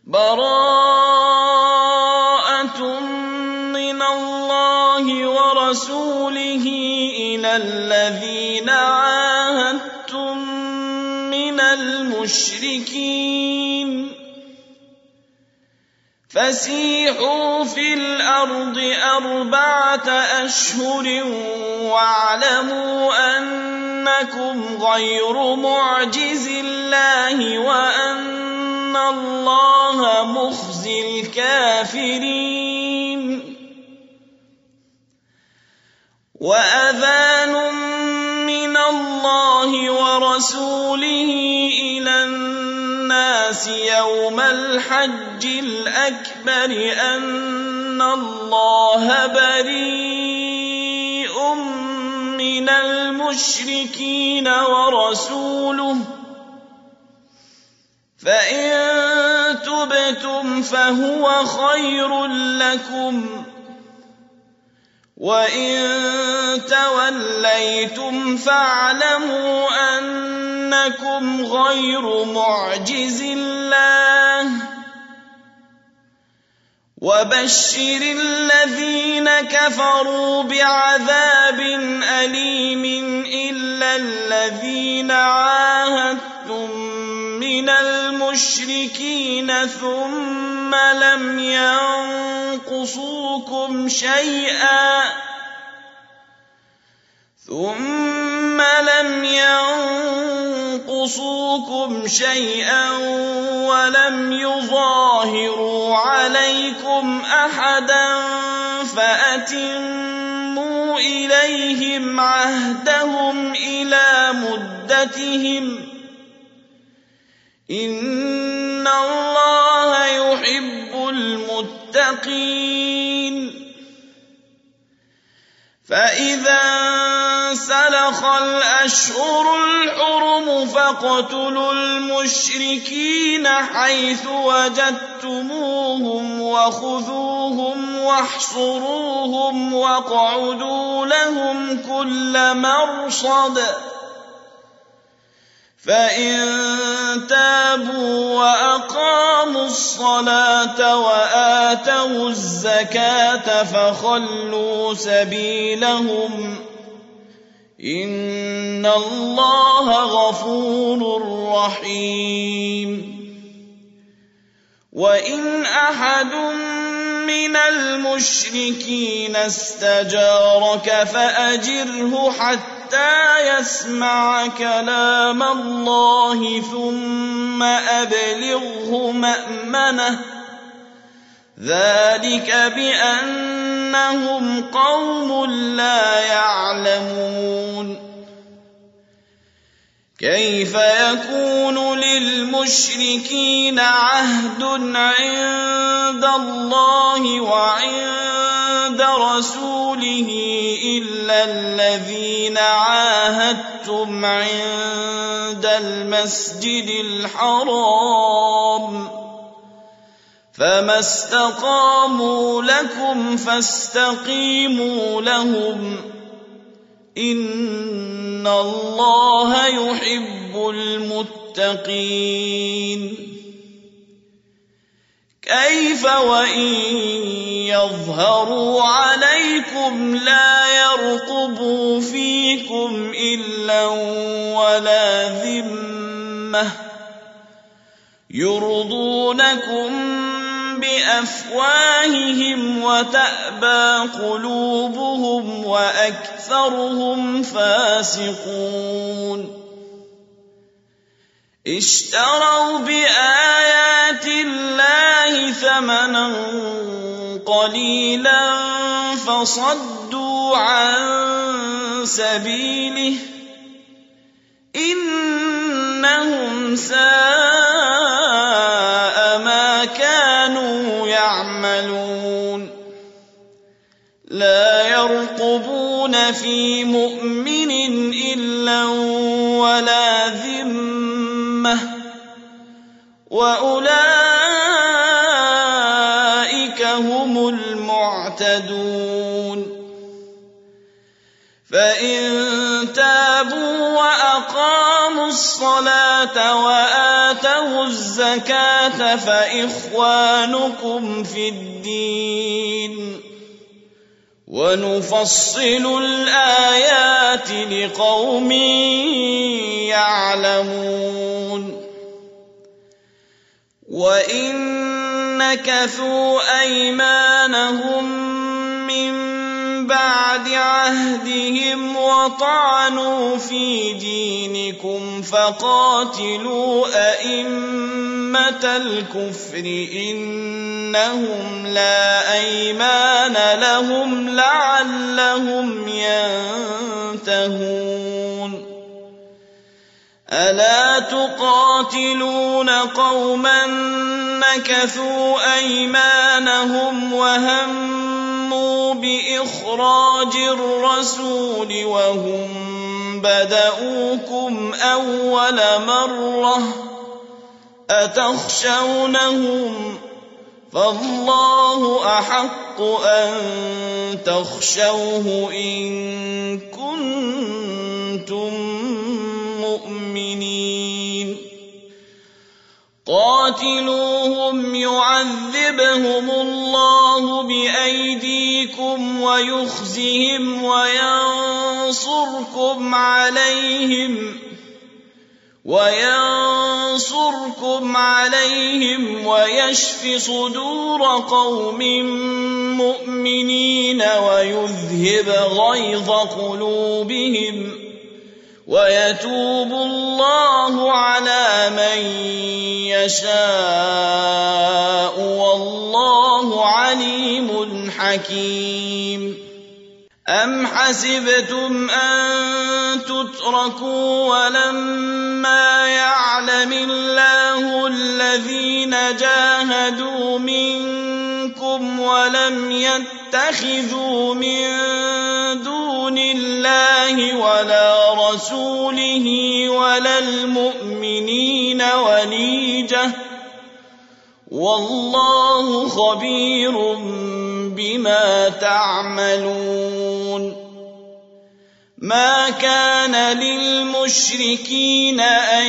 براءة من الله ورسوله إلى الذين عاهدتم من المشركين فسيحوا في الأرض 4 أشهر واعلموا أنكم غير معجز الله وأن الله مخزي الكافرين. وأذان من الله ورسوله إلى الناس يوم الحج الأكبر أن الله بريء من المشركين ورسوله فإن تبتم فهو خير لكم وإن توليتم فاعلموا أنكم غير معجز الله وبشر الذين كفروا بعذاب أليم إلا الذين عاهدتم من المشركين ثم لم ينقصوكم شيئا ولم يظاهروا عليكم أحدا فأتموا إليهم عهدهم إلى مدتهم إن الله يحب المتقين. فإذا انسلخ الأشهر الحرم فاقتلوا المشركين حيث وجدتموهم وخذوهم واحصروهم واقعدوا لهم كل مرصد فإن تابوا وأقاموا الصلاة وآتوا الزكاة فخلوا سبيلهم إن الله غفور رحيم. وإن أحد من المشركين استجارك فأجره حتى يسمع كلام الله ثم أبلغه مأمنه ذلك بأنهم قوم لا يعلمون. كيف يكون للمشركين عهد عند الله وعند رسوله إلا الذين عاهدتم عند المسجد الحرام فما استقاموا لكم فاستقيموا لهم إن الله يحب المتقين. كيف وإن يظهروا عليكم لا يرقبوا فيكم إلا ولا ذمة يرضونكم بأفواههم وتأبى قلوبهم وأكثرهم فاسقون. اشتروا بآيات الله ثمنا قليلا فصدوا عن سبيله إنهم ساء ما كانوا يعملون. لا يرقبون في مؤمن إلا ولا ذمة وأولئك هم المعتدون. فإن تابوا وأقاموا الصلاة وآتوا آتَوُا الزَّكَاةَ فَإِخْوَانُكُمْ فِي الدِّينِ وَنُفَصِّلُ الْآيَاتِ لِقَوْمٍ يَعْلَمُونَ وَإِن نَكَثُوا أَيْمَانَهُم مِّن بَعْدِ عَهْدِهِمْ وَطَعَنُوا فِي دِينِكُمْ فَقَاتِلُوا أَئِمَّةَ الْكُفْرِ إِنَّهُمْ لَا أَيْمَانَ لَهُمْ لَعَلَّهُمْ يَنتَهُونَ أَلَا تُقَاتِلُونَ قَوْمًا نَكَثُوا أَيْمَانَهُمْ وَهَمُّوا بِإِخْرَاجِ الرَّسُولِ وَهُمْ بَدَءُوكُمْ أَوَّلَ مَرَّةٍ أَتَخْشَوْنَهُمْ فَاللَّهُ أَحَقُّ أَن تَخْشَوْهُ إِن كُنتُم مُّؤْمِنِينَ قاتلوهم يعذبهم الله بأيديكم ويخزهم وينصركم عليهم ويشف صدور قوم مؤمنين ويذهب غيظ قلوبهم ويتوب الله على من يشاء والله عليم حكيم أم حسبتم أن تتركوا ولما يعلم الله الذين جاهدوا منكم ولم يتخذوا من دون الله ولا رسوله ولا المؤمنين وليجة والله خبير بما تعملون ما كان للمشركين أن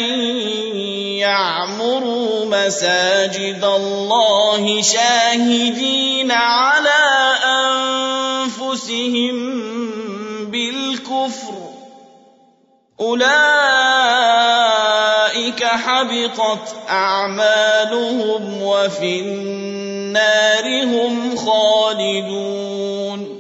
يعمروا مساجد الله شاهدين على أنفسهم بالكفر أولئك حبطت أعمالهم وفي النار هم خالدون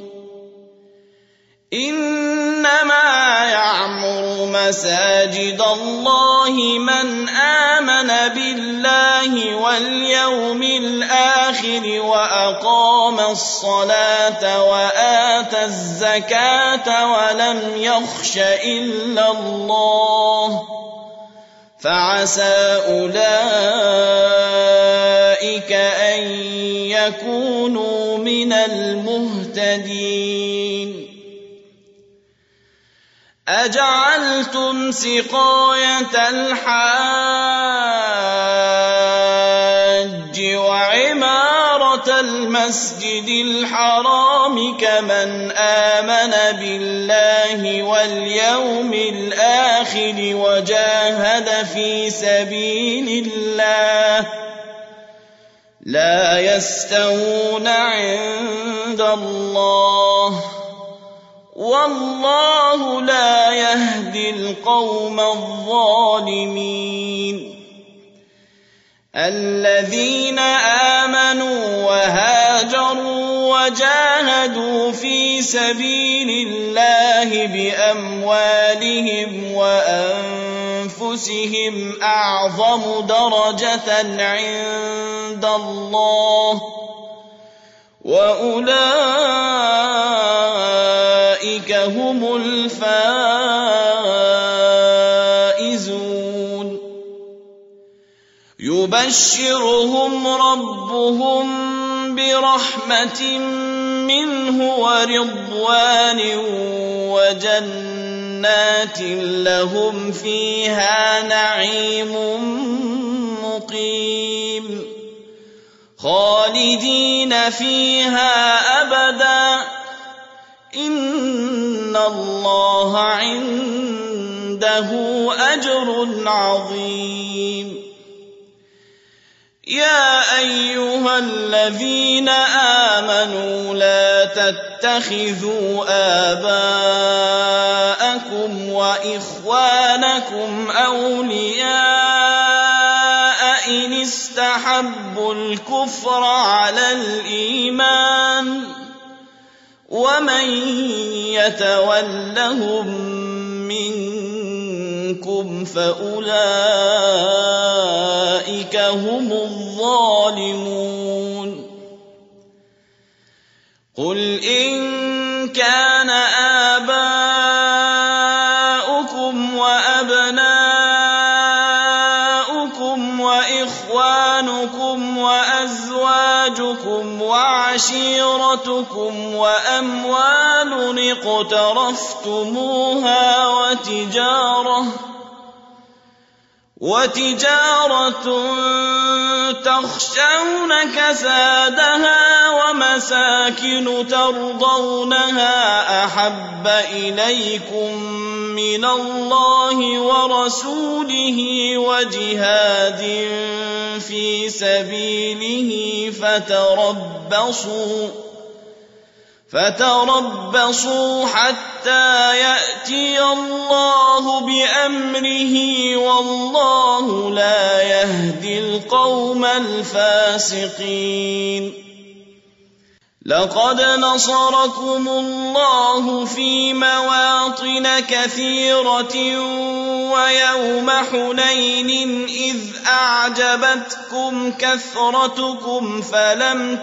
إنما يعمر مساجد الله من آمن بالله واليوم الآخر وأقام الصلاة وآتى الزكاة ولم يخش إلا الله فعسى أولئك أن يكونوا من المهتدين أجعلتم سقاية الحاج وعمارة المسجد الحرام كمن آمن بالله واليوم الآخر وجاهد في سبيل الله لا يستوون عند الله والله لا يهدي القوم الظالمين الذين آمنوا وهاجروا وجاهدوا في سبيل الله بأموالهم وأنفسهم أعظم درجة عند الله وأولئك هم الفائزون يبشرهم ربهم برحمة منه ورضوان وجنات لهم فيها نعيم مقيم خالدين فيها أبدا إن الله عنده أجر عظيم يا أيها الذين آمنوا لا تتخذوا آباءكم وإخوانكم أولياء إن استحبوا الكفر على الإيمان ومن يتولهم منكم فأولئك هم الظالمون قل إن كان آباؤكم وأبناؤكم وإخوانكم وأزواجكم وعشيرتكم وأموال اقترفتموها وتجارة تخشون كسادها ومساكن ترضونها أحب إليكم من الله ورسوله وجهاد في سبيله فتربصوا حتى يأتي الله بأمره والله لا يهدي القوم الفاسقين لقد نصركم الله في مواطن كثيرة ويوم حنين إذ أعجبتكم كثرتكم فلم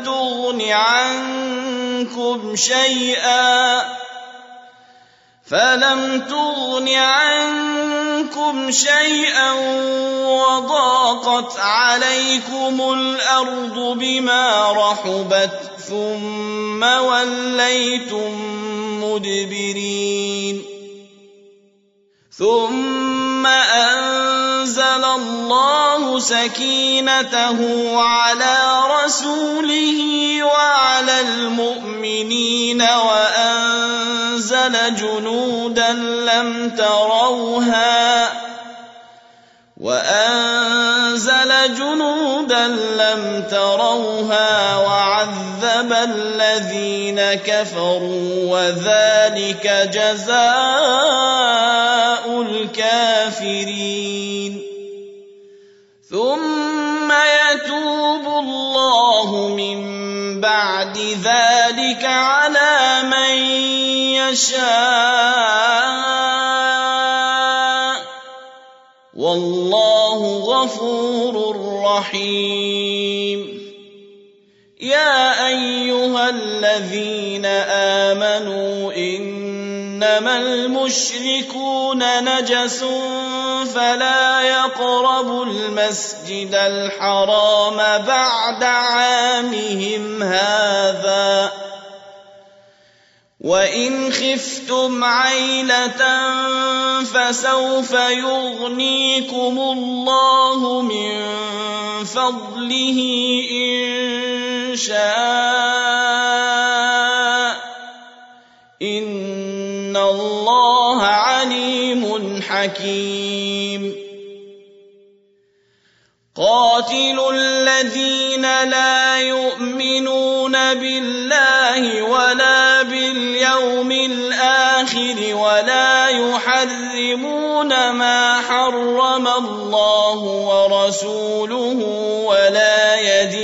تغن عنكم شيئا وضاقت عليكم الأرض بما رحبت ثم وليتم مدبرين ثم أنزل الله سكينته على رسوله وعلى المؤمنين وأنزل جنودا لم تروها وعذب الذين كفروا وذلك جزاء الكافرين ثم يتوب الله من بعد ذلك على من يشاء والله غفور رحيم يا أيها الذين آمنوا إنما المشركون نجس فلا يقربوا المسجد الحرام بعد عامهم هذا وإن خفتم عيلة فسوف يغنيكم الله من فضله إن شاء إن الله عليم حكيم قاتلوا الذين لا يؤمنون بالله ولا باليوم الآخر ولا يحرمون ما حرم الله ورسوله ولا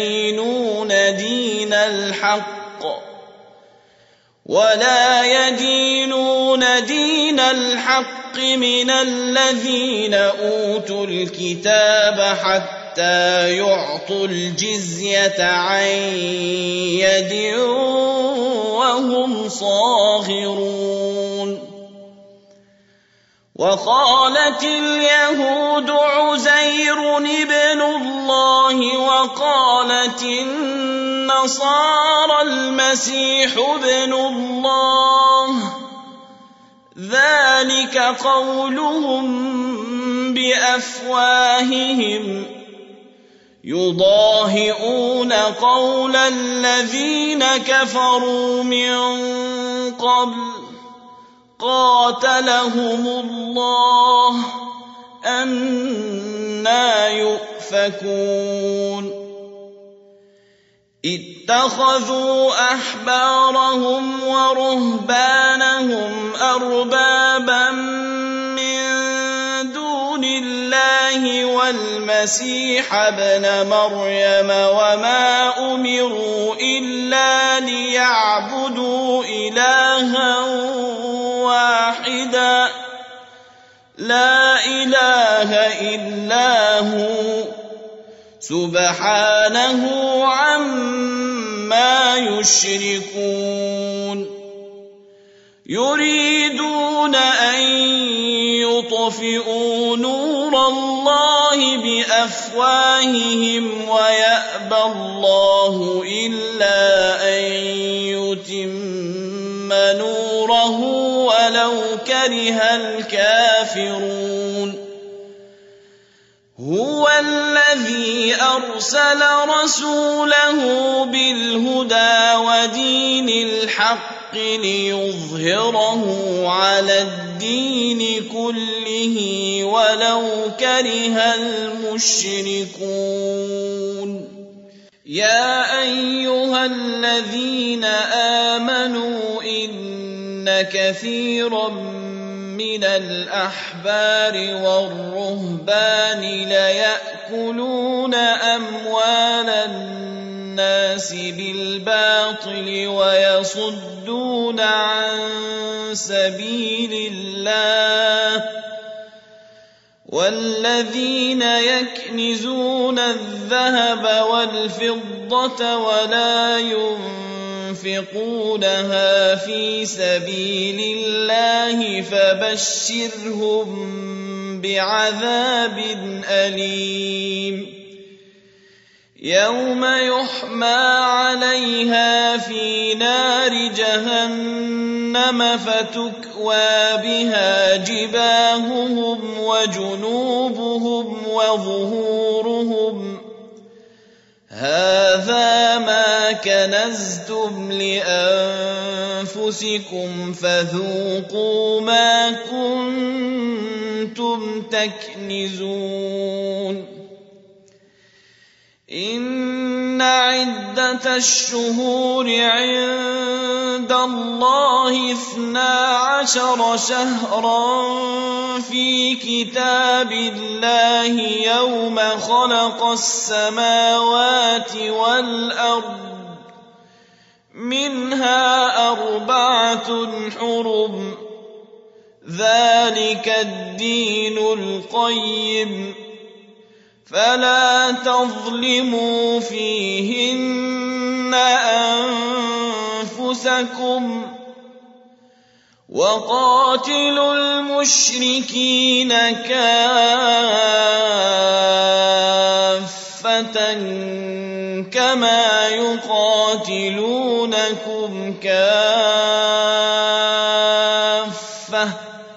يدينون دين الحق من الذين أوتوا الكتاب حتى يعطوا الجزية عن يد وهم صاغرون وقالت اليهود عزير ابن الله وقالت النصارى المسيح ابن الله ذلك قولهم بأفواههم يضاهئون قول الذين كفروا من قبل قاتلهم الله أنى يؤفكون اتخذوا أحبارهم ورهبانهم أربابا من دون الله والمسيح ابن مريم وما أمروا إلا ليعبدوا إلها واحدا لا إله إلا هو سبحانه عما يشركون يريدون أن يطفئوا نور الله بأفواههم ويأبى الله إلا أن يتم نوره ولو كره الكافرون هو الذي أرسل رسوله بالهدى ودين الحق ليظهره على الدين كله ولو كره المشركون يا أيها الذين آمنوا إن كثيرا من الأحبار والرهبان ليأكلون أموال الناس بالباطل ويصدون عن سبيل الله والذين يكنزون الذهب والفضة ولا ينفقونها في سبيل الله فبشرهم بعذاب أليم يوم يحمى عليها في نار جهنم فتكوى بها جباههم وجنوبهم وظهورهم هذا ما كنزتم لأنفسكم فذوقوا ما كنتم تكنزون إن عدة الشهور عند الله 12 شهرا في كتاب الله يوم خلق السماوات والأرض منها 4 حرم ذلك الدين القيم فلا تظلموا فيهن أنفسكم وقاتلوا المشركين كافة كما يقاتلونكم كافة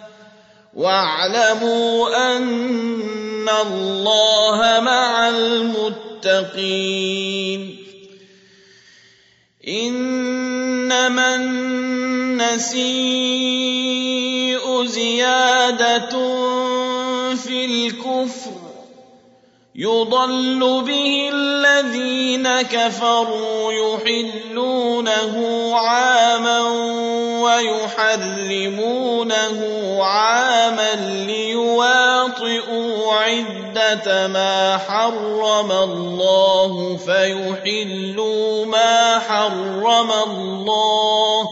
واعلموا أن الله مع المتقين إنما النسيء زيادة في الكفر يضل به الذين كفروا يحلونه عاما ويحرمونه عاما ليواطئوا عدة ما حرم الله فيحلوا ما حرم الله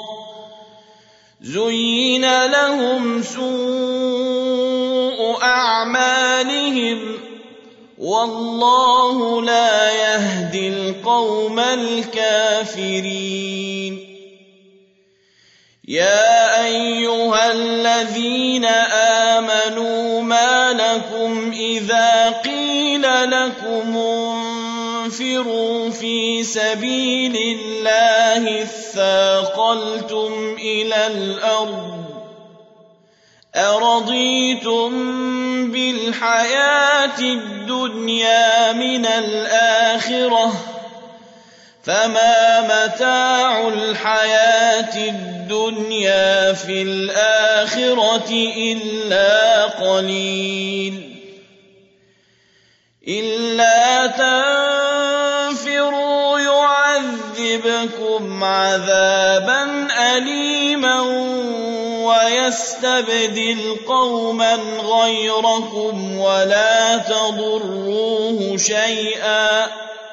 زين لهم سوء أعمالهم والله لا يهدي القوم الكافرين يا أيها الذين آمنوا ما لكم إذا قيل لكم انفروا في سبيل الله اثاقلتم إلى الأرض أرضيتم بالحياة الدنيا من الآخرة فما متاع الحياة الدنيا في الآخرة إلا قليل إلا تنفروا يعذبكم يعذبكم عذابا أليما ويستبدل قوما غيركم ولا تضروه شيئا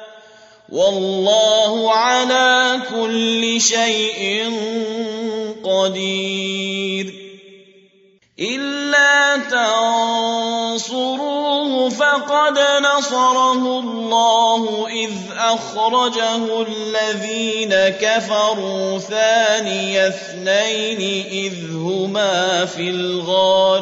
والله على كل شيء قدير. إلا تنصروه فقد نصره الله إذ أخرجه الذين كفروا ثاني اثنين إذ هما في الغار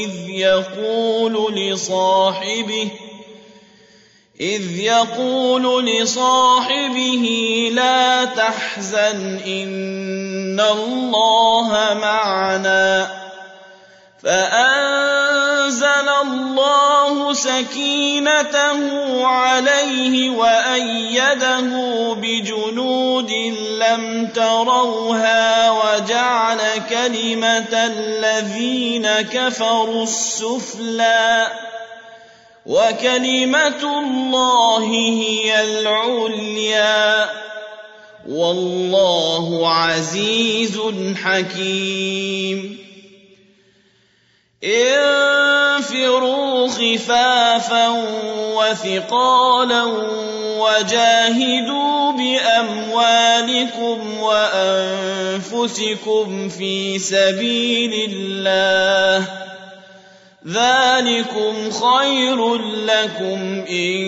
إذ يقول لصاحبه لا تحزن إن الله معنا فأنزل الله سكينته عليه وأيده بجنود لم تروها وجعل كلمة الذين كفروا السفلى وكلمة الله هي العليا والله عزيز حكيم. انفروا خفافا وثقالا وجاهدوا بأموالكم وأنفسكم في سبيل الله ذلكم خير لكم إن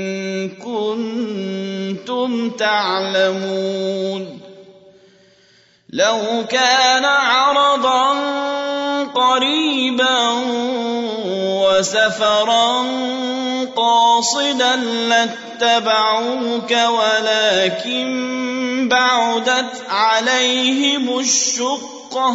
كنتم تعلمون. لو كان عرضا قريبا وسفرا قاصدا لاتبعوك ولكن بعدت عليهم الشقة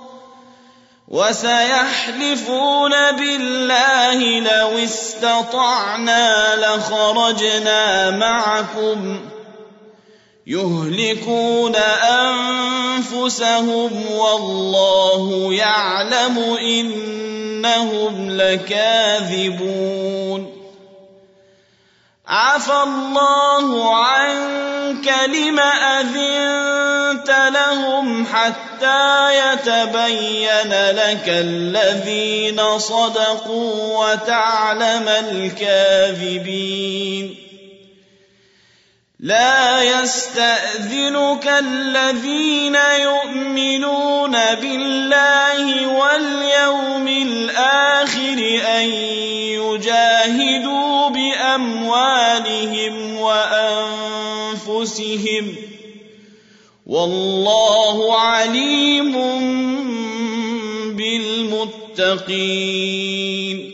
وسيحلفون بالله لو استطعنا لخرجنا معكم يهلكون أنفسهم والله يعلم إنهم لكاذبون. عفى الله عنك لم أذنت لهم حتى يتبين لك الذين صدقوا وتعلم الكاذبين. لا يستأذنك الذين يؤمنون بالله واليوم الآخر أن يجاهدوا بأموالهم وأنفسهم والله عليم بالمتقين.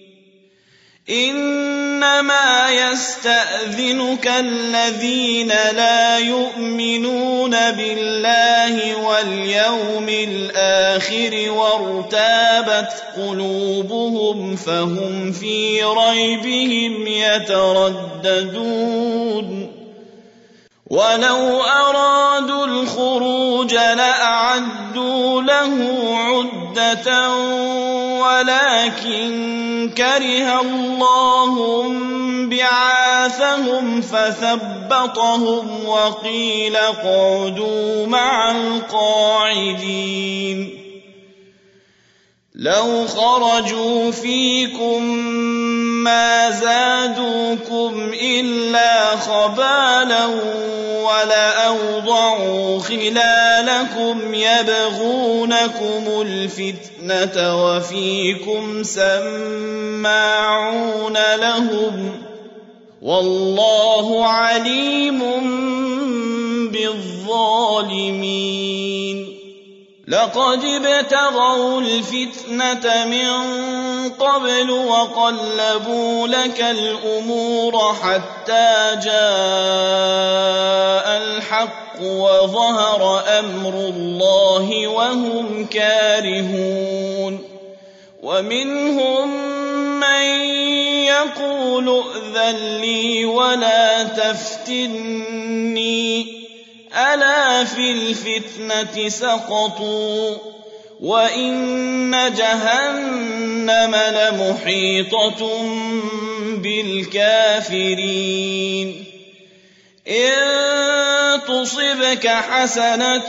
إنما يستأذنك الذين لا يؤمنون بالله واليوم الآخر وارتابت قلوبهم فهم في ريبهم يترددون. ولو أرادوا الخروج لأعدوا له عدة ولكن كره الله بعاثهم فثبطهم وقيل اقعدوا مع القاعدين. لو خرجوا فيكم ما زادوكم إلا خبالا ولأوضعوا خلالكم يبغونكم الفتنة وفيكم سماعون لهم والله عليم بالظالمين. لقد ابتغوا الفتنة من قبل وقلبوا لك الأمور حتى جاء الحق وظهر أمر الله وهم كارهون. ومنهم من يقول ائذن لي ولا تفتني ألا في الفتنة سقطوا وإن جهنم لمحيطة بالكافرين. إن تصبك حسنة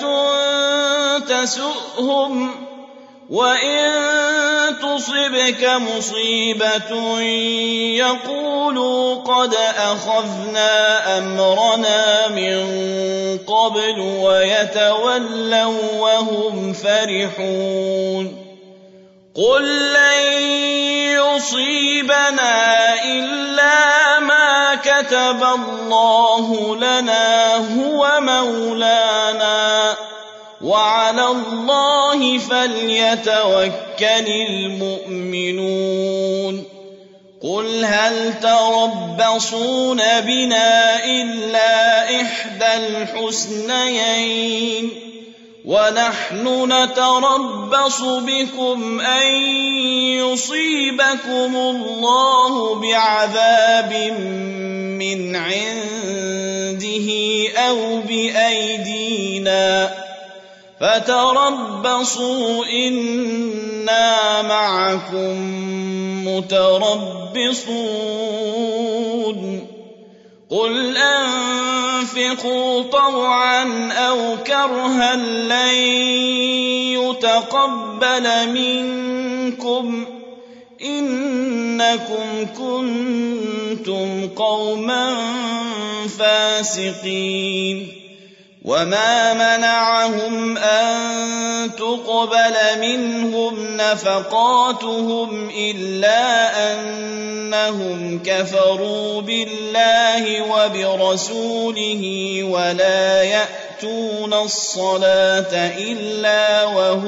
تسؤهم وإن تصبك مصيبة يقولوا قد أخذنا أمرنا من قبل ويتولوا وهم فرحون قل لن يصيبنا إلا ما كتب الله لنا هو مولانا وعلى الله فليتوكل المؤمنون قل هل تربصون بنا إلا إحدى الحسنيين ونحن نتربص بكم أن يصيبكم الله بعذاب من عنده أو بأيدينا فتربصوا إنا معكم متربصون قل أنفقوا طوعا أو كرها لن يتقبل منكم إنكم كنتم قوما فاسقين وما منعهم أن تقبل منهم نفقاتهم إلا أنهم كفروا بالله وبرسوله ولا يأتون الصلاة إلا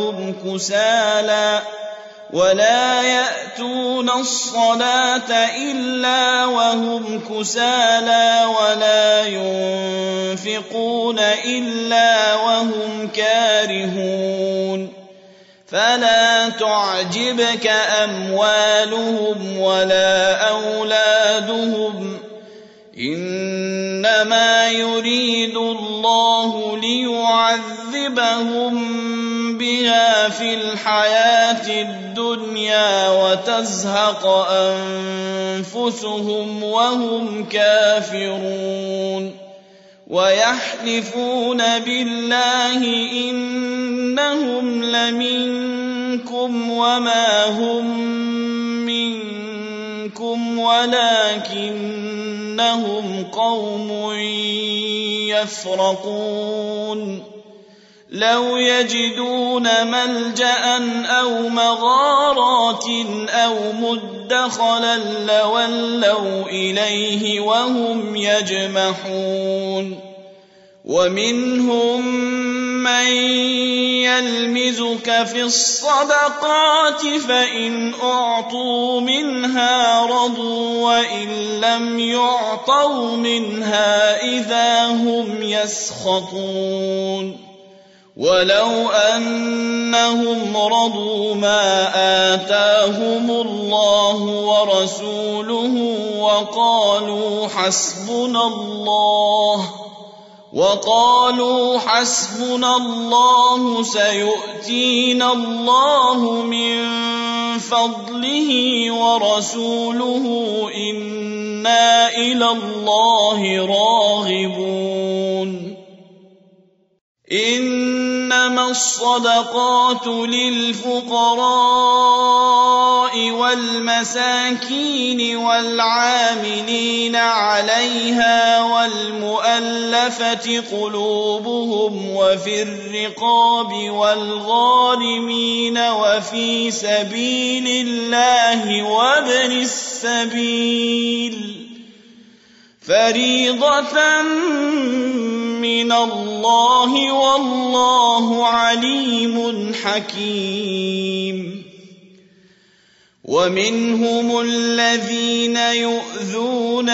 وهم كسالى ولا ينفقون إلا وهم كارهون فلا تعجبك أموالهم ولا أولادهم إنما يريد الله ليعذبهم بها في الحياة الدنيا وتزهق أنفسهم وهم كافرون ويحلفون بالله إنهم لمنكم وما هم منكم ولكنهم قوم يفرقون لو يجدون ملجأ أو مغارات أو مدخلا لولوا إليه وهم يجمحون ومنهم من يلمزك في الصدقات فإن أعطوا منها رضوا وإن لم يعطوا منها إذا هم يسخطون ولو أنهم رضوا ما آتاهم الله ورسوله وقالوا حسبنا الله سيؤتينا الله من فضله ورسوله إنا إلى الله راغبون إنما الصدقات للفقراء والمساكين والعاملين عليها والمؤلفة قلوبهم وفي الرقاب والغارمين وفي سبيل الله وابن السبيل فريضة من الله والله عليم حكيم ومنهم الذين يؤذون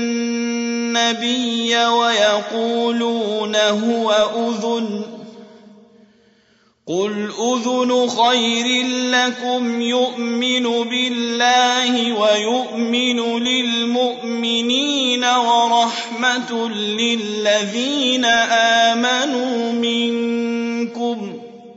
النبي ويقولون هو أذن قل أذن خير لكم يؤمن بالله ويؤمن للمؤمنين ورحمة للذين آمنوا منكم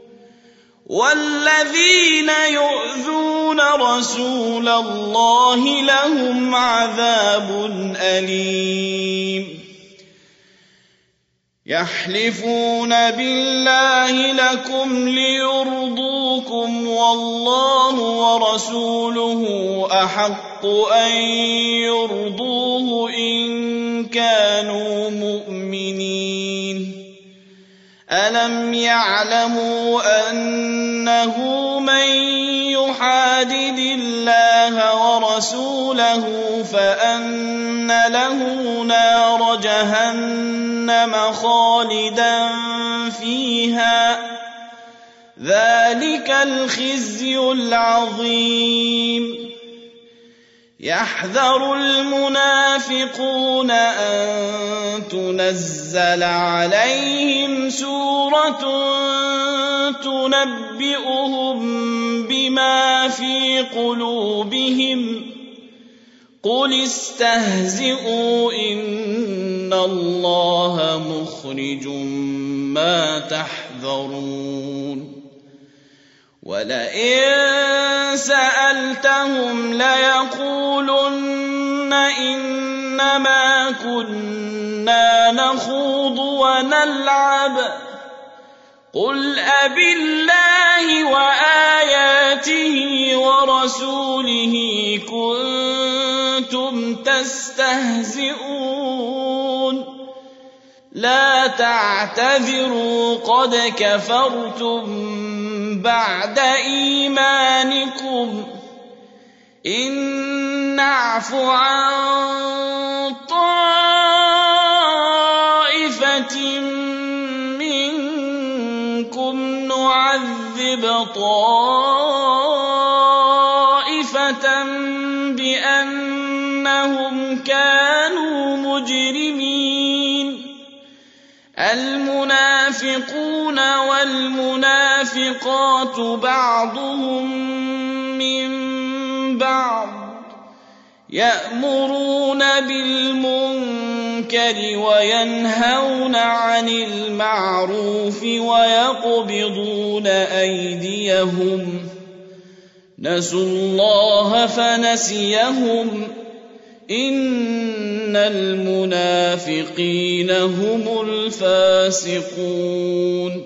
والذين يؤذون رسول الله لهم عذاب أليم يحلفون بالله لكم ليرضوكم والله ورسوله أحق أن يرضوه إن كانوا مؤمنين ألم يعلموا أنه من يحادد الله ورسوله فأن له نار جهنم خالدا فيها ذلك الخزي العظيم يحذر المنافقون أن تنزل عليهم سورة تنبئهم بما في قلوبهم قل استهزئوا إن الله مخرج ما تحذرون ولئن سألتهم ليقولن إنما كنا نخوض ونلعب قل أبالله وآياته ورسوله كنتم تستهزئون لا تعتذروا قد كفرتم بعد إيمانكم إن نعف عن طائفة منكم نعذب طائفة بأنهم كانوا مجرمين المنافقون والمنافقات بعضهم من بعض يأمرون بالمنكر وينهون عن المعروف ويقبضون أيديهم نسوا الله فنسيهم إن المنافقين هم الفاسقون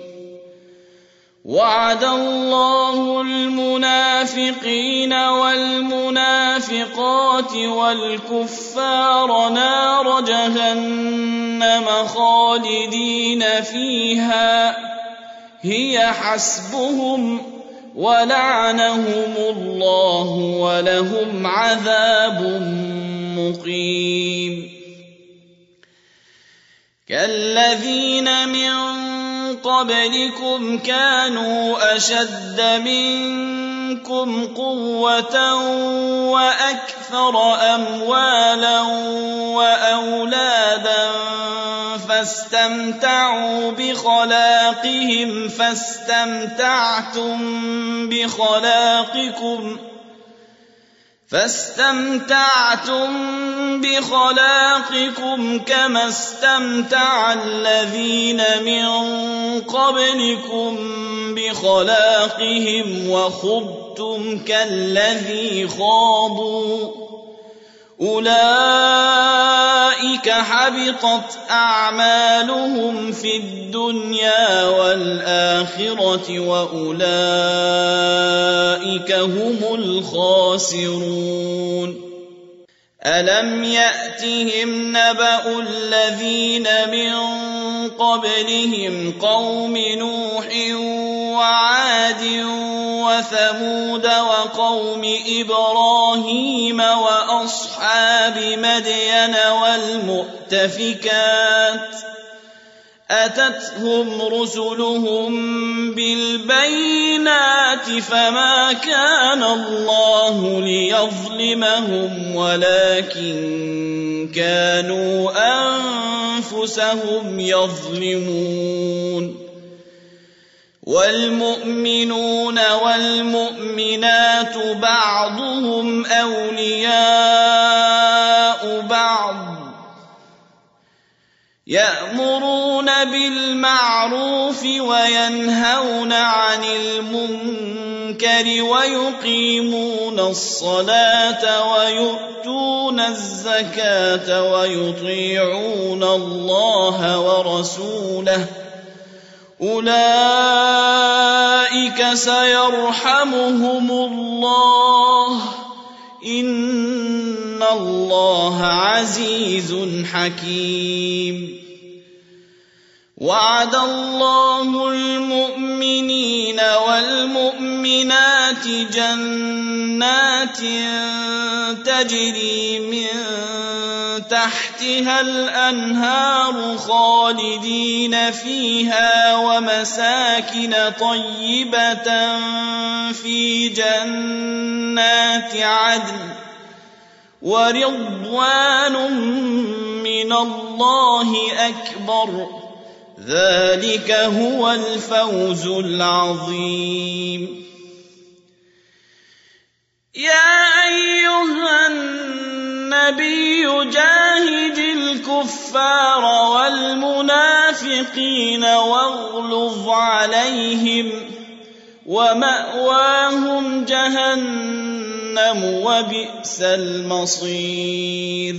وعد الله المنافقين والمنافقات والكفار نار جهنم خالدين فيها هي حسبهم ولعنهم الله ولهم عذاب مقيم كالذين من قبلكم كانوا أشد منكم قوة وأكثر أموالا وأولادا فاستمتعوا بخلاقهم فاستمتعتم بخلاقكم كما استمتع الذين من قبلكم بخلاقهم وخضتم كالذي خاضوا أولئك حبطت أعمالهم في الدنيا والآخرة وأولئك هم الخاسرون ألم يأتهم نبأ الذين من قبلهم قوم نوح وعاد وثمود وقوم إبراهيم وأصحاب مدين والمؤتفكات أتتهم رسلهم بالبينات فما كان الله ليظلمهم ولكن كانوا أنفسهم يظلمون والمؤمنون والمؤمنات بعضهم أولياء بعض يأمرون بالمعروف وينهون عن المنكر الْمُنكَرِ وَيُقِيمُونَ الصَّلَاةَ وَيُؤْتُونَ الزَّكَاةَ وَيُطِيعُونَ اللَّهَ وَرَسُولَهُ أُولَئِكَ سَيَرْحَمُهُمُ اللَّهُ ۗ إِنَّ اللَّهَ عَزِيزٌ حَكِيمٌ. وَعَدَ اللَّهُ الْمُؤْمِنِينَ وَالْمُؤْمِنَاتِ جَنَّاتٍ تَجْرِي مِن تَحْتِهَا الْأَنْهَارُ خَالِدِينَ فِيهَا وَمَسَاكِنَ طَيِّبَةً في جَنَّاتِ عَدْنٍ وَرِضْوَانٌ مِّنَ اللَّهِ أَكْبَرُ ۚ ذَلِكَ هُوَ الْفَوْزُ الْعَظِيمُ. يَا أَيُّهَا النَّبِيُّ جَاهِدِ الْكُفَّارَ وَالْمُنَافِقِينَ وَاغْلُظْ عَلَيْهِمْ ۚ وَمَأْوَاهُمْ جَهَنَّمُ وَبِئْسَ الْمَصِيرُ.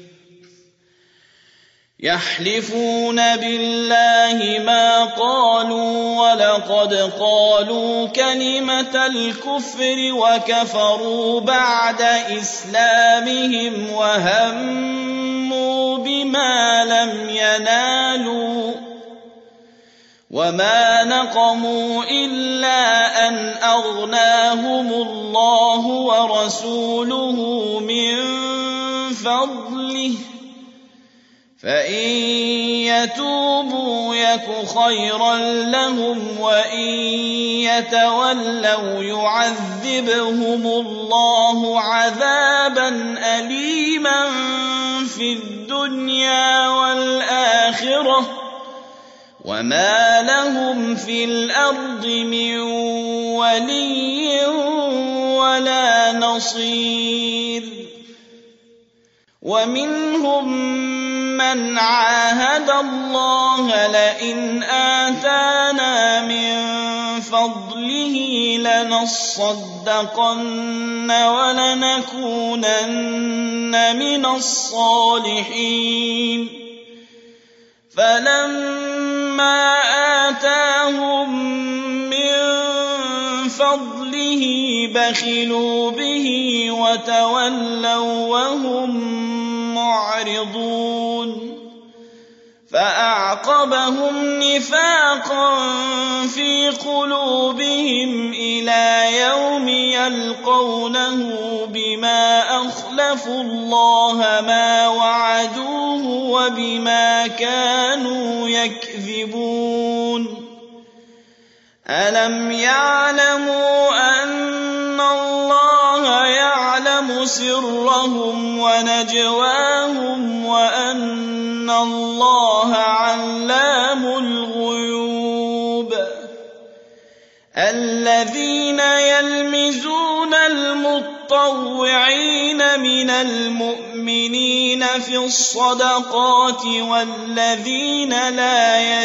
يَحْلِفُونَ بِاللَّهِ مَا قَالُوا وَلَقَدْ قَالُوا كَلِمَةَ الْكُفْرِ وَكَفَرُوا بَعْدَ إِسْلَامِهِمْ وَهَمُّوا بِمَا لَمْ يَنَالُوا ۚ وَمَا نَقَمُوا إِلَّا أَنْ أَغْنَاهُمُ اللَّهُ وَرَسُولُهُ مِن فَضْلِهِ ۚ فَإِن يَتُوبُوا يَكُ خَيْرًا لَّهُمْ وَإِن يَتَوَلَّوْا يُعَذِّبْهُمُ اللَّهُ عَذَابًا أَلِيمًا فِي الدُّنْيَا وَالْآخِرَةِ ۚ وَمَا لَهُمْ فِي الْأَرْضِ مِن وَلِيٍّ وَلَا نَصِيرٍ. وَمِنْهُم مَّنْ عَاهَدَ اللَّهَ لَئِنْ آتَانَا مِن فَضْلِهِ لَنَصَّدَّقَنَّ وَلَنَكُونَنَّ مِنَ الصَّالِحِينَ. فَلَمَّا آتَاهُم مِّن فَضْلِهِ بَخِلُوا بِهِ وَتَوَلَّوا وَّهُم مُّعْرِضُونَ. فَأَعْقَبَهُمْ نِفَاقًا فِي قُلُوبِهِمْ إِلَىٰ يَوْمِ يَلْقَوْنَهُ بِمَا أَخْلَفُوا اللَّهَ مَا وَعَدُوهُ وَبِمَا كَانُوا يَكْذِبُونَ. أَلَمْ يَعْلَمُوا أَنَّ اللَّهَ يَعْلَمُ سِرَّهُمْ وَنَجْوَاهُمْ وَأَنَّ اللَّهَ عَلَّامُ الْغُيُوبِ. الَّذِينَ يَلْمِزُونَ الْمُطَّوِّعِينَ مِنَ الْمُؤْمِنِينَ فِي الصَّدَقَاتِ وَالَّذِينَ لَا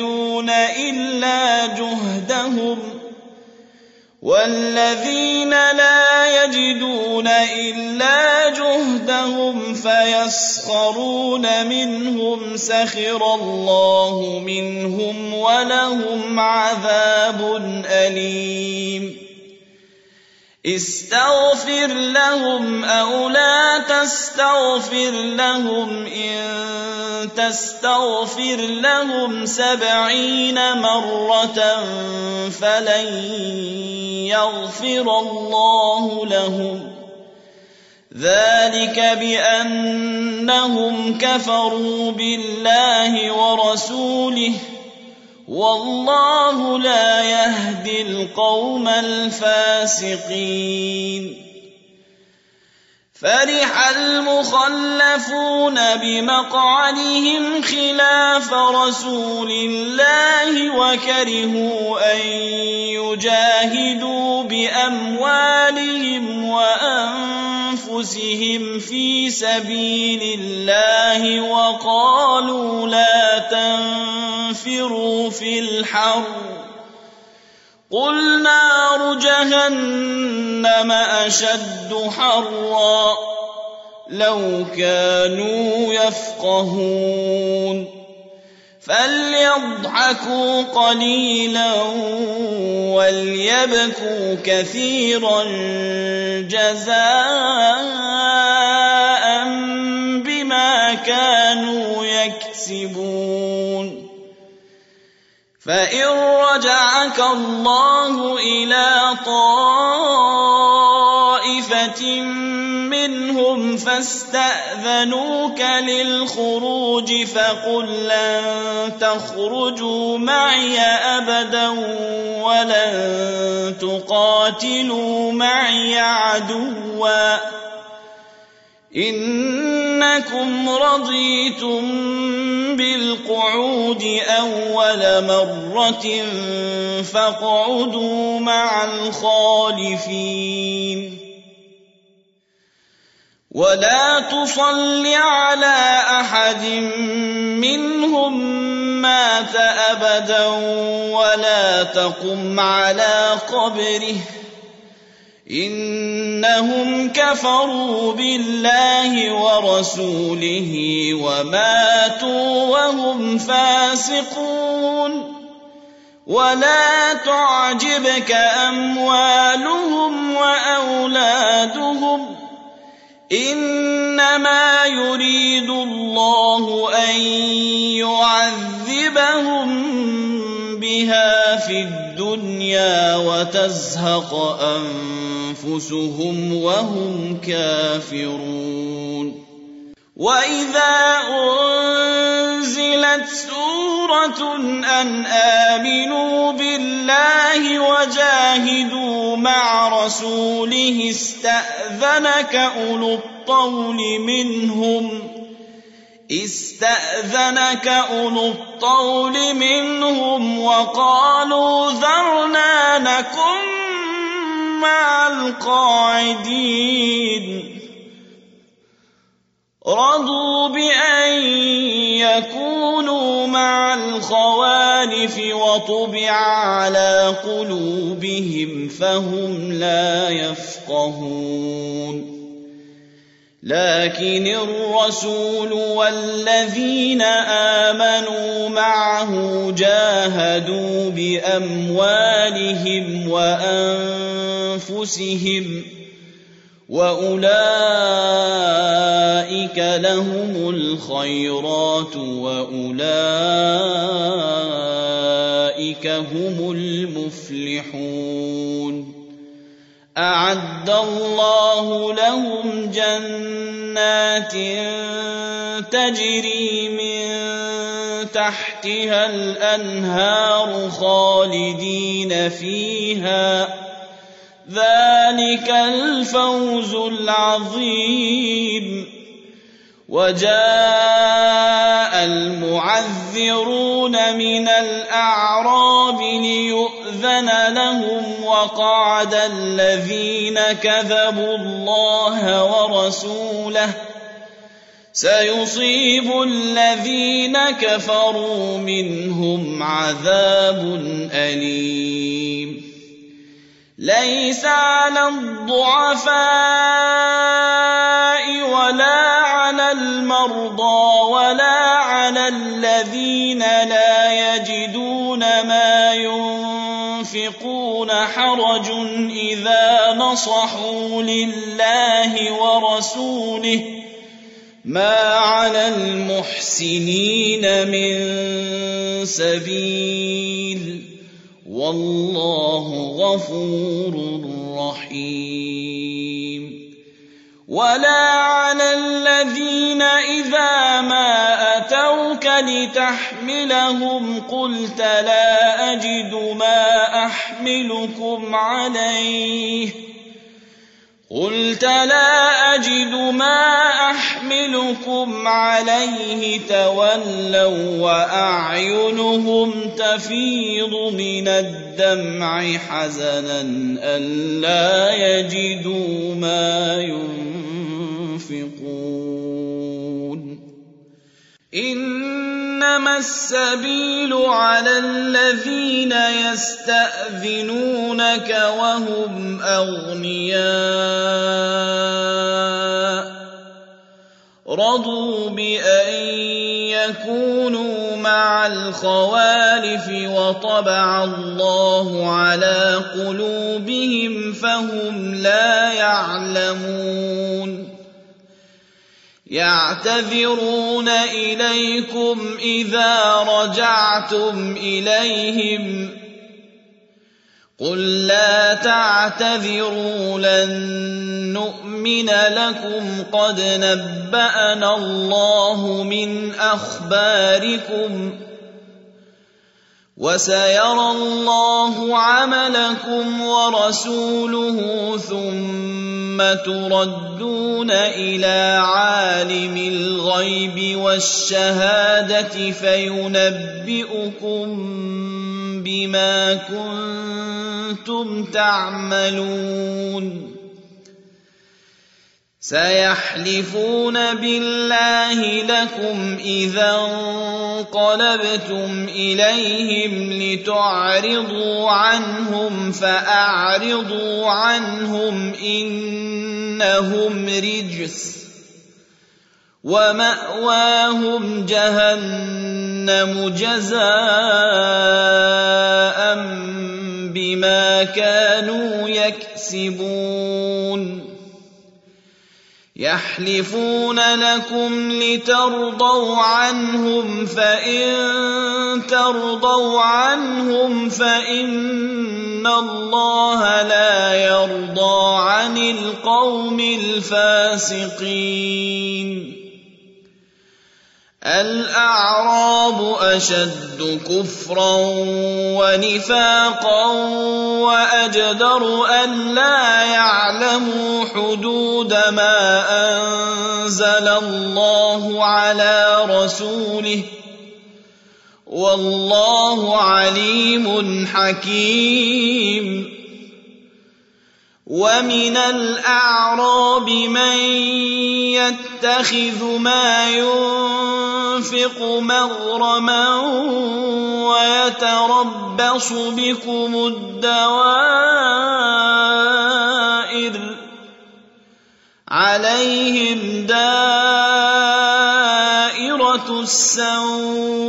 يَجِدُونَ إِلَّا جُهْدَهُمْ فَيَسْخَرُونَ مِنْهُمْ سَخِرَ اللَّهُ مِنْهُمْ وَلَهُمْ عَذَابٌ أَلِيمٌ. اسْتَغْفِرْ لَهُمْ أَوْ لَا تَسْتَغْفِرْ لَهُمْ إِن تَسْتَغْفِرْ لَهُمْ 70 مرة فَلَن يَغْفِرَ اللَّهُ لَهُمْ ۚ ذَلِكَ بِأَنَّهُمْ كَفَرُوا بِاللَّهِ وَرَسُولِهِ ۗ وَاللَّهُ لَا يَهْدِي الْقَوْمَ الْفَاسِقِينَ. فَرِحَ الْمُخَلَّفُونَ بِمَقْعَدِهِمْ خِلَافَ رَسُولِ اللَّهِ وَكَرِهُوا أَن يُجَاهِدُوا بِأَمْوَالِهِمْ وَأَنفُسِهِمْ فِي سَبِيلِ اللَّهِ وَقَالُوا لَا تَنفِرُوا فِي الْحَرِّ قُلْ نَارُ جَهَنَّمَ أَشَدُّ حَرًّا لَّوْ كَانُوا يَفْقَهُونَ فَلْيَضْحَكُوا قَلِيلًا وَلْيَبْكُوا كَثِيرًا جَزَاءً بِمَا كَانُوا يَكْسِبُونَ فَإِن رَّجَعَكَ اللَّهُ إِلَىٰ طَائِفَةٍ مِّنْهُمْ فَاسْتَأْذَنُوكَ لِلْخُرُوجِ فَقُل لَّن تَخْرُجُوا مَعِيَ أَبَدًا وَلَن تُقَاتِلُوا مَعِيَ عَدُوًّا إِنَّكُمْ رَضِيتُم بِالْقُعُودِ أَوَّلَ مَرَّةٍ فَاقْعُدُوا مَعَ الْخَالِفِينَ وَلَا تُصَلِّ عَلَىٰ أَحَدٍ مِّنْهُم مَّاتَ أَبَدًا وَلَا تَقُمْ عَلَىٰ قَبْرِهِ إِنَّهُمْ كَفَرُوا بِاللَّهِ وَرَسُولِهِ وَمَاتُوا وَهُمْ فَاسِقُونَ وَلَا تُعْجِبْكَ أَمْوَالُهُمْ وَأَوْلَادُهُمْ إِنَّمَا يُرِيدُ اللَّهُ أَن يُعَذِّبَهُم بِهَا فِي الدُّنْيَا وَتَزْهَقَ أَنفُسُهُمْ وَهُمْ كَافِرُونَ وَإِذَا أُنزِلَتْ سُورَةٌ أَنْ آمِنُوا بِاللَّهِ وَجَاهِدُوا مَعَ رَسُولِهِ اسْتَأْذَنَكَ أُولُو الطَّوْلِ مِنْهُمْ وَقَالُوا ذَرْنَا نَكُن مَّعَ الْقَاعِدِينَ رَضُوا بِأَن يَكُونُوا مَعَ الْخَوَالِفِ وَطُبِعَ عَلَىٰ قُلُوبِهِمْ فَهُمْ لَا يَفْقَهُونَ لكن الرسول والذين آمنوا معه جاهدوا بأموالهم وأنفسهم وأولئك لهم الخيرات وأولئك هم المفلحون أعد الله لهم جنات تجري من تحتها الأنهار خالدين فيها ذلك الفوز العظيم وجاء المعذرون من الأعراب ليؤذن لهم وقعد الذين كذبوا الله ورسوله سيصيب الذين كفروا منهم عذاب أليم ليس على الضعفاء ولا على المرضى ولا على الذين لا يجدون ما ينفقون حرج إذا نصحوا لله ورسوله ما على المحسنين من سبيل والله غفور رحيم ولا على الذين إذا ما أتوك لتحملهم قلت لا أجد ما أحملكم عليه تولوا وأعينهم تفيض من الدمع حزنا ألا يجدوا ما ينفقون إن إنما السبيل على الذين يستأذنونك وهم أغنياء رضوا بأن يكونوا مع الخوالف وطبع الله على قلوبهم فهم لا يعلمون يعتذرون إليكم إذا رجعتم إليهم قل لا تعتذروا لن نؤمن لكم قد نبأنا الله من أخباركم وسيرى الله عملكم ورسوله ثم تردون إلى عالم الغيب والشهادة فينبئكم بما كنتم تعملون سيحلفون بالله لكم إذا انقلبتم إليهم لتعرضوا عنهم فأعرضوا عنهم إنهم رجس ومأواهم جهنم جزاء بما كانوا يكسبون يحلفون لكم لترضوا عنهم فإن ترضوا عنهم فإن الله لا يرضى عن القوم الفاسقين الأعراب أشد كفرا ونفاقا وأجدر ألا يعلموا حدود ما أنزل الله على رسوله والله عليم حكيم ومن الأعراب من يتخذ ما ينفق مغرما ويتربص بكم الدوائر عليهم دائرة السوء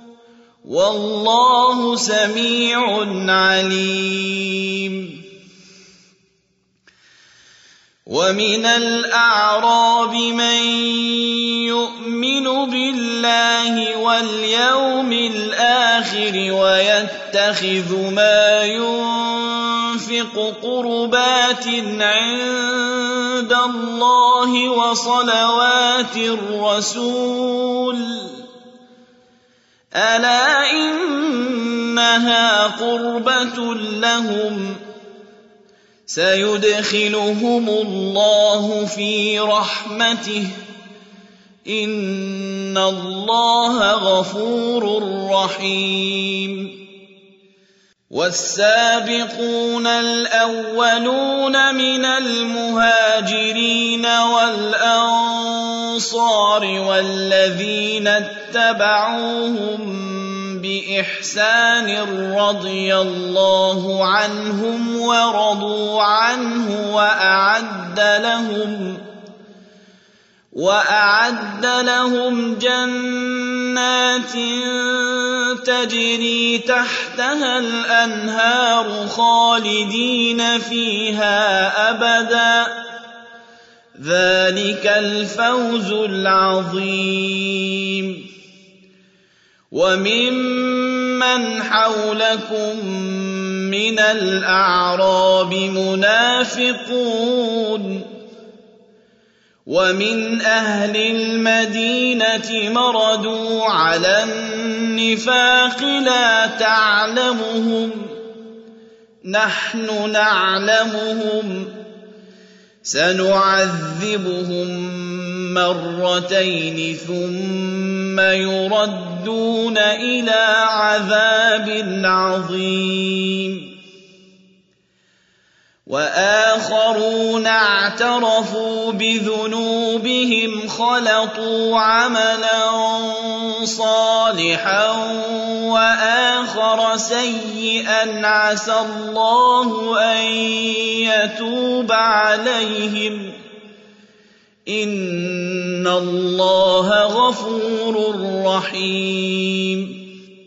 والله سميع عليم ومن الأعراب من يؤمن بالله واليوم الآخر ويتخذ ما ينفق قربات عند الله وصلوات الرسول ألا إنها قربة لهم سيدخلهم الله في رحمته إن الله غفور رحيم والسابقون الأولون من المهاجرين والأنصار والذين اتبعوهم بإحسان رضي الله عنهم ورضوا عنه وأعد لهم جنات تجري تحتها الأنهار خالدين فيها أبدا ذلك الفوز العظيم وممن حولكم من الأعراب منافقون ومن أهل المدينة مردوا على النفاق لا تعلمهم نحن نعلمهم سنعذبهم مرتين ثم يردون إلى عذاب عظيم وآخرون اعترفوا بذنوبهم خلطوا عملا صالحا وآخر سيئا عسى الله أن يتوب عليهم إن الله غفور رحيم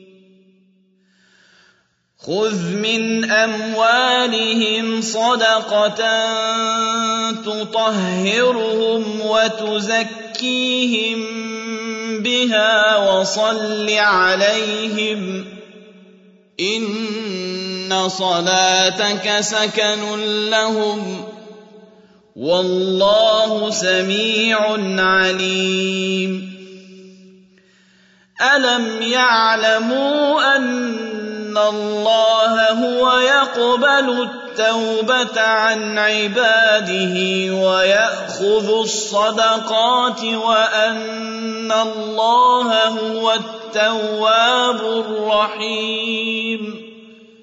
خذ من أموالهم صدقة تطهرهم وتزكيهم بها وصل عليهم إن صلاتك سكن لهم والله سميع عليم ألم يعلموا أن الله هو يقبل التوبة عن عباده ويأخذ الصدقات وأن الله هو التواب الرحيم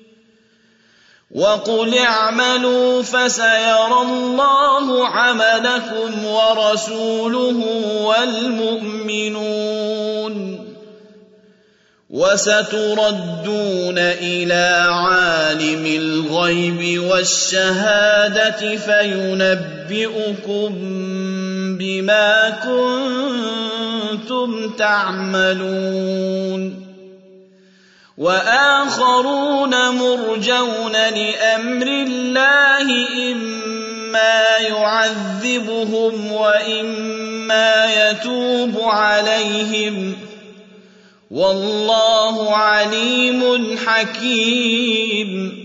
وقل اعملوا فسيرى الله عملكم ورسوله والمؤمنون وستردون إلى عالم الغيب والشهادة فينبئكم بما كنتم تعملون وآخرون مرجون لأمر الله إما يعذبهم وإما يتوب عليهم والله عليم حكيم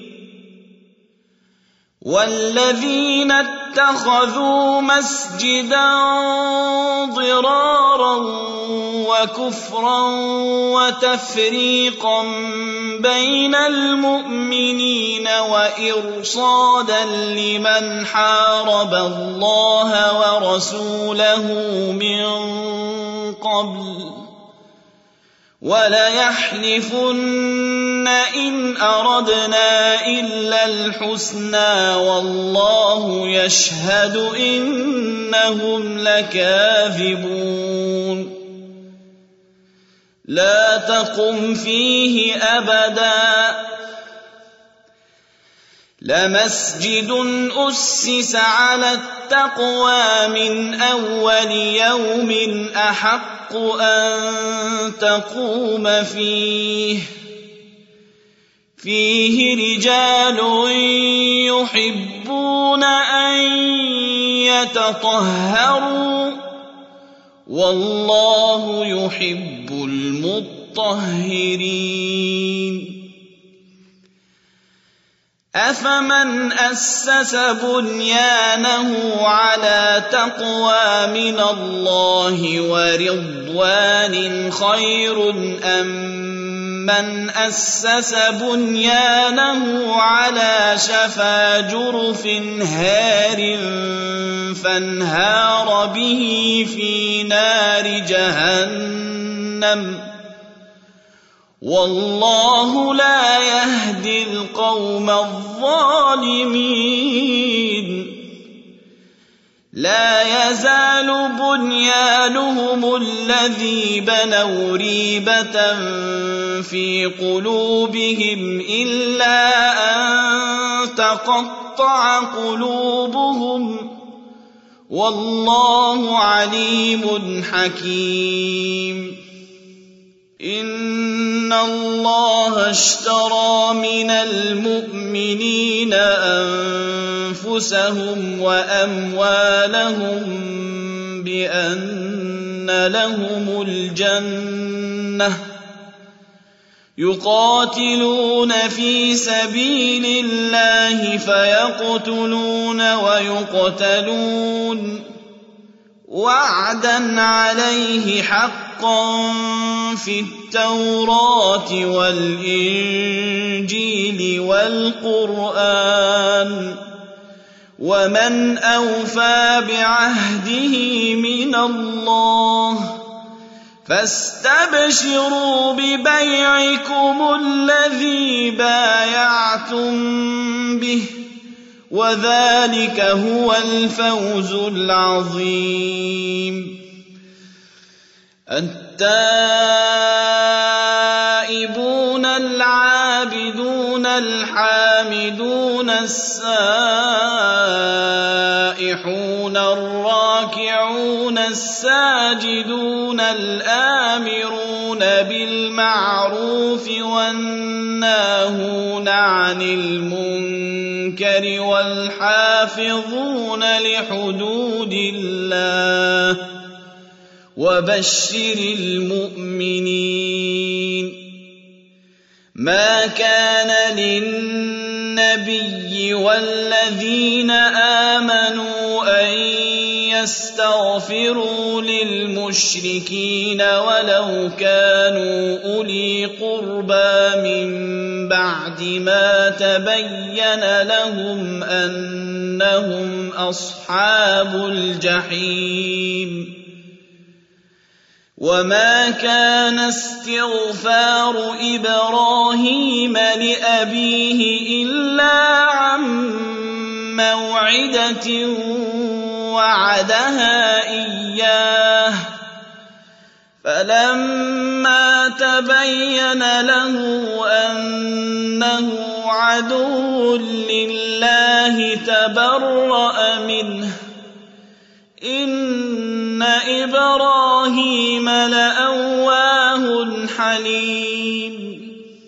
والذين اتخذوا مسجدا ضرارا وكفرا وتفريقا بين المؤمنين وإرصادا لمن حارب الله ورسوله من قبل وليحلفن إن أردنا إلا الحسنى والله يشهد إنهم لكاذبون لا تقم فيه أبدا لمسجد أسس على التقوى من أول يوم أحق أن تقوم فيه رجال يحبون أن يتطهروا والله يحب المطهرين أفمن أسس بنيانه على تقوى من الله ورضوان خير أم من أسس بنيانه على شفا جرف هار فانهار به في نار جهنم والله لا يهدي القوم الظالمين لا يزال بنيانهم الذي بنوا ريبة في قلوبهم إلا أن تقطع قلوبهم والله عليم حكيم إن الله اشترى من المؤمنين أنفسهم وأموالهم بأن لهم الجنة يقاتلون في سبيل الله فيقتلون ويقتلون وعدا عليه حقا في التوراة والإنجيل والقرآن ومن أوفى بعهده من الله فاستبشروا ببيعكم الذي بايعتم به وذلك هو الفوز العظيم. التائبون العابدون الحامدون السائحون الراكعون الساجدون الآمرون بالمعروف والناهون عن المنكر والحافظون لحدود الله وبشر المؤمنين. ما كان للنبي والذين آمنوا أن يستغفروا للمشركين ولو كانوا أولي قربى من بعد ما تبين لهم أنهم أصحاب الجحيم. وما كان استغفار إبراهيم لأبيه إلا عن موعدة وعدها إياه فلما تبين له أنه عدو لله تبرأ منه إن إبراهيم لأواه حليم.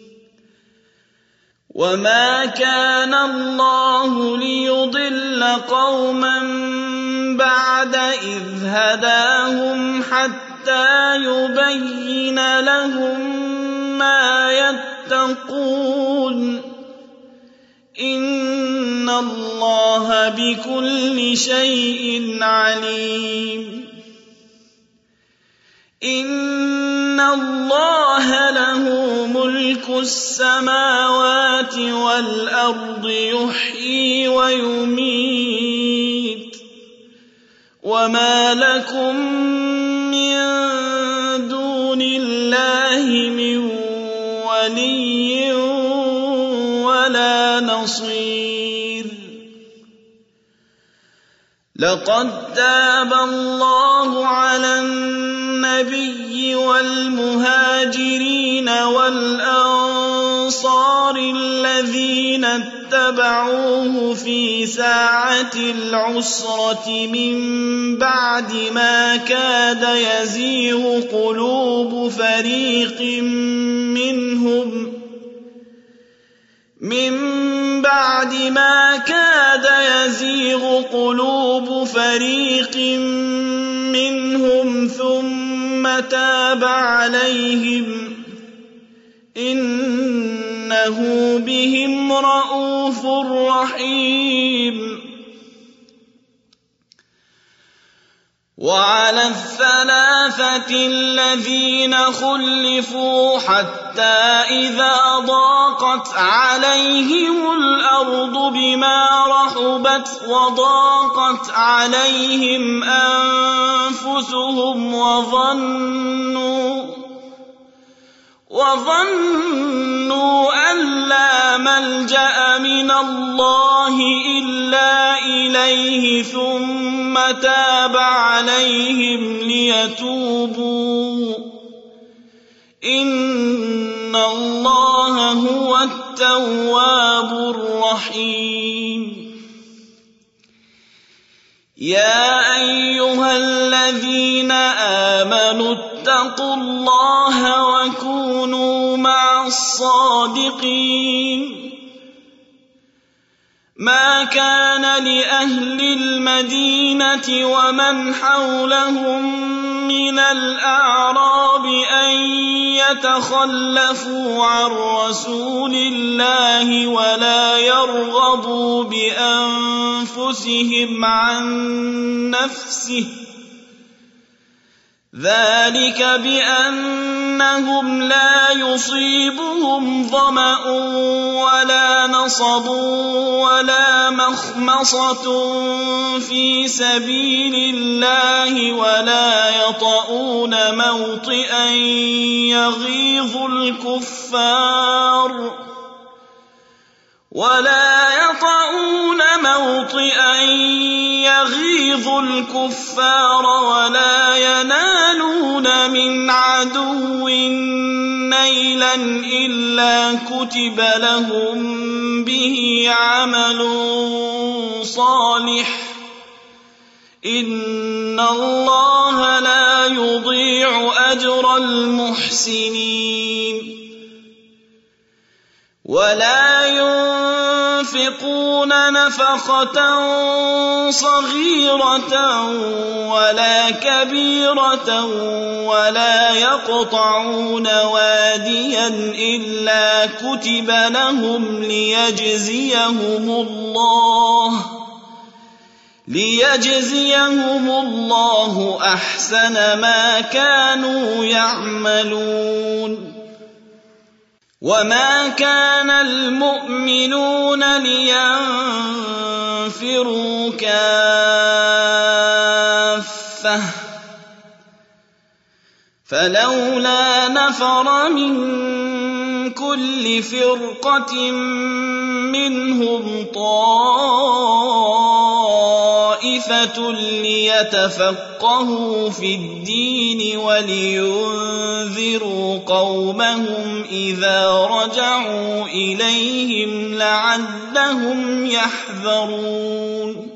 وما كان الله ليضل قوما بعد إذ هداهم حتى يبين لهم ما يتقون إن الله بكل شيء عليم. إن الله له ملك السماوات والأرض يحيي ويميت وما لكم من دون الله من ولي ولا نصير. لقد تاب الله على النبي والمهاجرين والأنصار الذين اتبعوه في ساعة العسرة من بعد ما كاد يزيغ قلوب فريق منهم ثم تاب عليهم إنه بهم رءوف رحيم. وعلى الثلاثة الذين خلفوا حتى إذا ضاقت عليهم الأرض بما رحبت وضاقت عليهم أنفسهم وظنوا أن لا ملجأ من الله إلا إليه ثم تاب عليهم ليتوبوا إن الله هو التواب الرحيم. يا أيها الذين آمنوا اتقوا الله وكونوا مع الصادقين. ما كان لأهل المدينة ومن حولهم من الأعراب أن يتخلفوا عن رسول الله ولا يرغبوا بأنفسهم عن نفسه ذلك بأنهم لا يصيبهم ظمأ ولا نصب ولا مخمصة في سبيل الله ولا يطؤون موطئا يغيظ الكفار ولا يطؤون موطئا يغيظ الكفار ولا ينالون من عدو نيلا إلا كتب لهم به عمل صالح إن الله لا يضيع أجر المحسنين ولا ينفقون نفقة صغيرة ولا كبيرة ولا يقطعون واديا إلا كتب لهم ليجزيهم الله أحسن ما كانوا يعملون وما كان المؤمنون لينفروا كافة فلولا نفر من كل فرقة منهم طائفة ليتفقهوا في الدين ولينذروا قومهم إذا رجعوا إليهم لعلهم يحذرون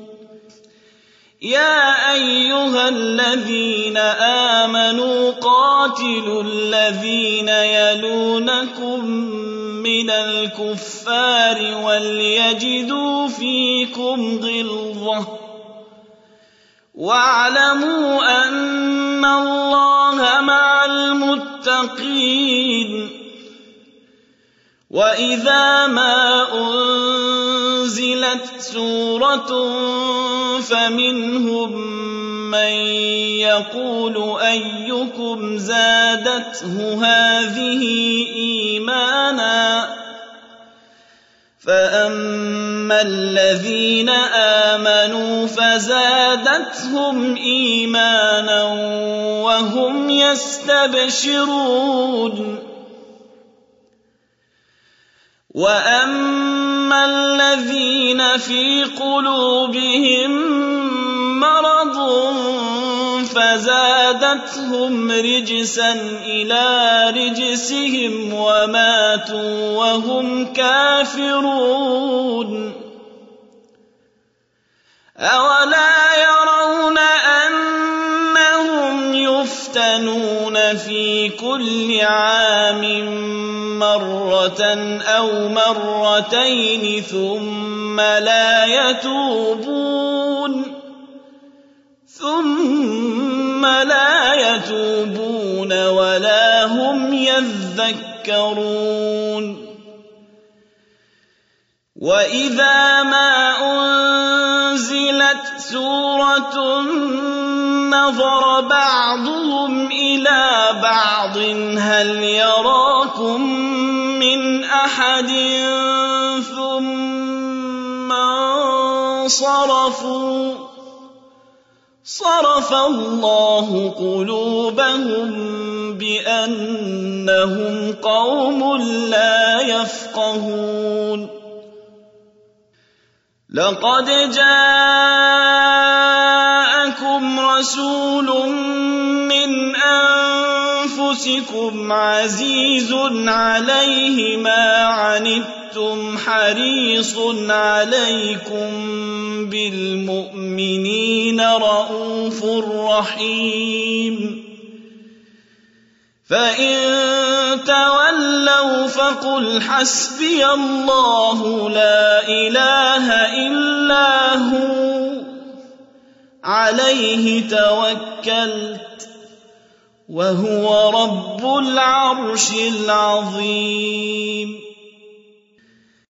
يا أيها الذين آمنوا قاتلوا الذين يلونكم من الكفار وليجدوا فيكم غلظة واعلموا أن الله مع المتقين وإذا ما أنزلت سورة فمنهم من يقول أيكم زادته هذه إيمانا فأما الذين آمنوا فزادتهم إيمانا وهم يستبشرون وأما الذين في قلوبهم مرض فزادتهم رجسا إلى رجسهم وماتوا وهم كافرون أولا يرون أنهم يفتنون في كل عام مرة أو مرتين ثم لا يتوبون ولا هم يذكرون وإذا ما أنزلت سورة نظر بعضهم إلى بعض هل يراكم من أحد ثم انصرفوا صرف الله قلوبهم بأنهم قوم لا يفقهون لقد جاءكم رسول من أنفسكم عزيز عليه ما عنتم حريص عليكم بالمؤمنين رؤوف رحيم فإن تولوا فقل حسبي الله لا إله إلا هو عليه توكلت وهو رب العرش العظيم